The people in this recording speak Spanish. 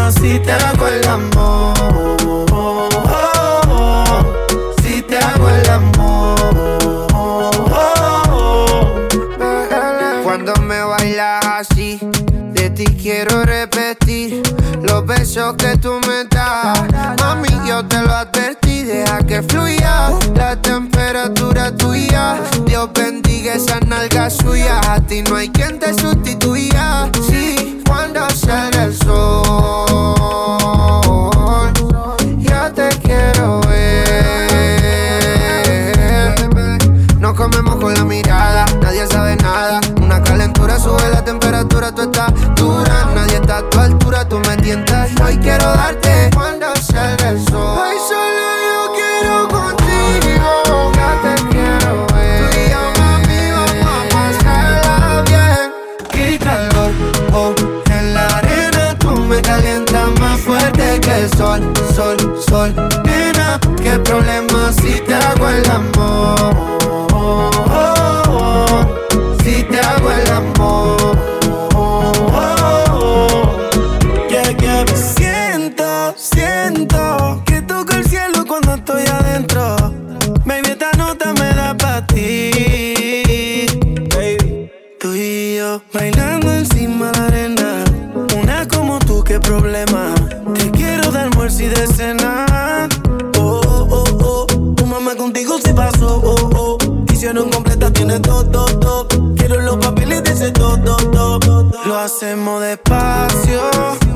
si te hago el amor. Si te hago el amor. Cuando me bailas así, de ti quiero repetir los besos que tú me das. Mami, yo te lo advertí, deja que fluya la temperatura tuya. Dios bendiga esas nalgas suyas, a ti no hay quien te sustituya. Sí, cuando salga el sol, ya te quiero ver. Nos comemos con la mirada, nadie sabe nada. Una calentura sube la temperatura, tú estás dura. Nadie está a tu altura, tú me tientas. Hoy quiero darte cuando salga el sol. Hoy solo yo quiero contigo, ya te quiero ver. Tú y yo, mami, vamos a pasarla bien. Qué calor, oh, en la arena tú me calientas más fuerte que el sol, sol, sol. Nena, qué problema si te hago el amor. Si te hago el amor. Siento que toco el cielo cuando estoy adentro. Baby, esta nota me da pa' ti. Baby, tú y yo bailando encima de la arena. Una como tú, qué problema. Te quiero de almuerzo y de cena. Oh, oh, oh. Tu mamá contigo se pasó. Oh, oh. Hicieron completa, tiene todo. Quiero los papeles de ese todo. Lo hacemos despacio.